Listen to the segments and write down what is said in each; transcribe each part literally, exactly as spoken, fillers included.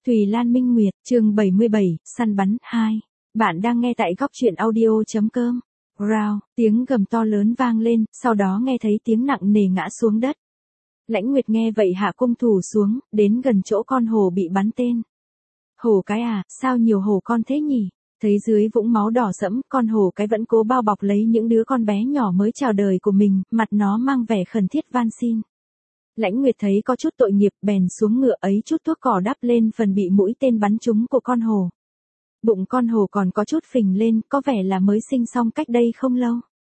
Thùy Lan Minh Nguyệt, chương bảy mươi bảy, săn bắn hai. Bạn đang nghe tại góc truyện audio.com. Rào, tiếng gầm to lớn vang lên, sau đó nghe thấy tiếng nặng nề ngã xuống đất. Lãnh Nguyệt nghe vậy hạ cung thủ xuống, đến gần chỗ con hổ bị bắn tên. Hổ cái à, sao nhiều hổ con thế nhỉ? Thấy dưới vũng máu đỏ sẫm, con hổ cái vẫn cố bao bọc lấy những đứa con bé nhỏ mới chào đời của mình, mặt nó mang vẻ khẩn thiết van xin. Lãnh Nguyệt thấy có chút tội nghiệp, bèn xuống ngựa ấy chút thuốc cỏ đắp lên phần bị mũi tên bắn trúng của con hổ. Bụng con hổ còn có chút phình lên, có vẻ là mới sinh xong cách đây không lâu.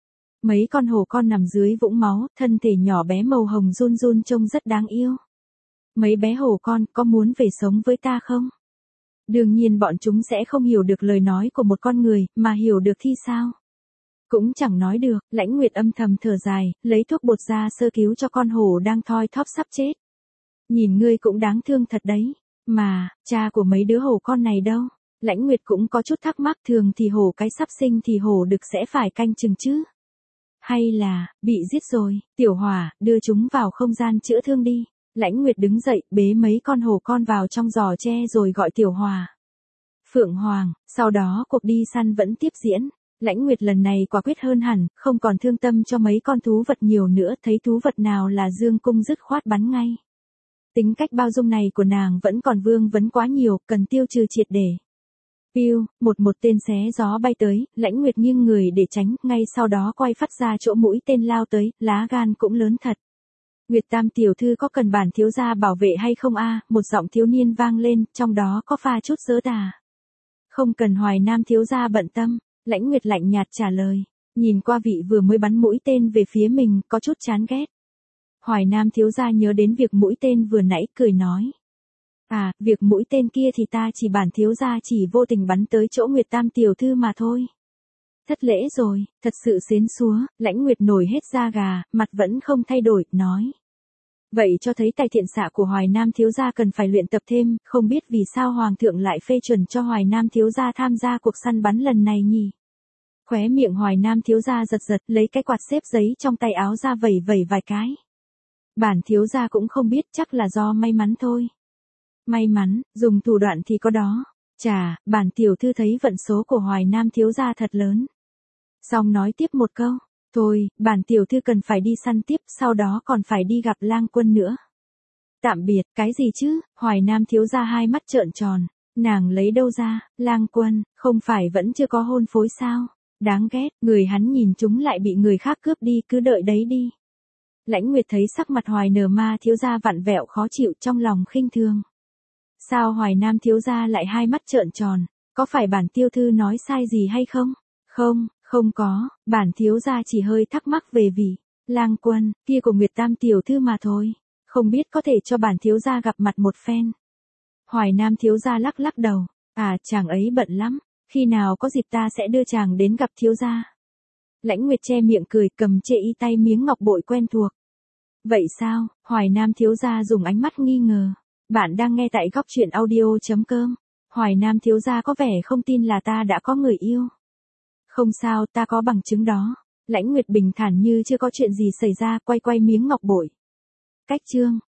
Mấy con hổ con nằm dưới vũng máu, thân thể nhỏ bé màu hồng run run trông rất đáng yêu. Mấy bé hổ con, có muốn về sống với ta không? Đương nhiên bọn chúng sẽ không hiểu được lời nói của một con người, mà hiểu được thì sao? Cũng chẳng nói được, Lãnh Nguyệt âm thầm thở dài, lấy thuốc bột ra sơ cứu cho con hổ đang thoi thóp sắp chết. Nhìn ngươi cũng đáng thương thật đấy, mà, cha của mấy đứa hổ con này đâu? Lãnh Nguyệt cũng có chút thắc mắc, thường thì hổ cái sắp sinh thì hổ đực sẽ phải canh chừng chứ? Hay là, bị giết rồi, Tiểu Hỏa, đưa chúng vào không gian chữa thương đi. Lãnh Nguyệt đứng dậy, bế mấy con hổ con vào trong giò tre rồi gọi Tiểu Hỏa. Phượng Hoàng, sau đó cuộc đi săn vẫn tiếp diễn. Lãnh Nguyệt lần này quả quyết hơn hẳn, không còn thương tâm cho mấy con thú vật nhiều nữa, thấy thú vật nào là dương cung dứt khoát bắn ngay. Tính cách bao dung này của nàng vẫn còn vương vấn quá nhiều, cần tiêu trừ triệt để. Piu, một một tên xé gió bay tới, Lãnh Nguyệt nghiêng người để tránh, ngay sau đó quay phát ra chỗ mũi tên lao tới, lá gan cũng lớn thật. Nguyệt Tam tiểu thư có cần bản thiếu gia bảo vệ hay không a? Một giọng thiếu niên vang lên, trong đó có pha chút giỡn tà. Không cần Hoài Nam thiếu gia bận tâm. Lãnh Nguyệt lạnh nhạt trả lời, nhìn qua vị vừa mới bắn mũi tên về phía mình, có chút chán ghét. Hoài Nam thiếu gia nhớ đến việc mũi tên vừa nãy, cười nói. À, việc mũi tên kia thì ta chỉ bản thiếu gia chỉ vô tình bắn tới chỗ Nguyệt Tam tiểu thư mà thôi. Thất lễ rồi, thật sự xến xúa, Lãnh Nguyệt nổi hết da gà, mặt vẫn không thay đổi, nói. Vậy cho thấy tài thiện xạ của Hoài Nam thiếu gia cần phải luyện tập thêm, không biết vì sao Hoàng thượng lại phê chuẩn cho Hoài Nam thiếu gia tham gia cuộc săn bắn lần này nhỉ? Khóe miệng Hoài Nam thiếu gia giật giật, lấy cái quạt xếp giấy trong tay áo ra vẩy vẩy vài cái. Bản thiếu gia cũng không biết, chắc là do may mắn thôi. May mắn, dùng thủ đoạn thì có đó. Chà, bản tiểu thư thấy vận số của Hoài Nam thiếu gia thật lớn. Xong nói tiếp một câu. Thôi, bản tiểu thư cần phải đi săn tiếp, sau đó còn phải đi gặp Lang Quân nữa. Tạm biệt, cái gì chứ? Hoài Nam thiếu gia hai mắt trợn tròn. Nàng lấy đâu ra? Lang Quân, không phải vẫn chưa có hôn phối sao? Đáng ghét, người hắn nhìn chúng lại bị người khác cướp đi, cứ đợi đấy đi. Lãnh Nguyệt thấy sắc mặt Hoài Nờ Ma thiếu gia vặn vẹo khó chịu, trong lòng khinh thường. Sao Hoài Nam thiếu gia lại hai mắt trợn tròn? Có phải bản tiêu thư nói sai gì hay không? Không. Không có, bản thiếu gia chỉ hơi thắc mắc về vị Lang Quân kia của Nguyệt Tam tiểu thư mà thôi, không biết có thể cho bản thiếu gia gặp mặt một phen. Hoài Nam thiếu gia lắc lắc đầu, à chàng ấy bận lắm, khi nào có dịp ta sẽ đưa chàng đến gặp thiếu gia. Lãnh Nguyệt che miệng cười, cầm chệ y tay miếng ngọc bội quen thuộc. Vậy sao? Hoài Nam thiếu gia dùng ánh mắt nghi ngờ. Bạn đang nghe tại góc truyện audio.com. Hoài Nam thiếu gia có vẻ không tin là ta đã có người yêu. Không sao, ta có bằng chứng đó. Lãnh Nguyệt bình thản như chưa có chuyện gì xảy ra, quay quay miếng ngọc bội. Cách chương,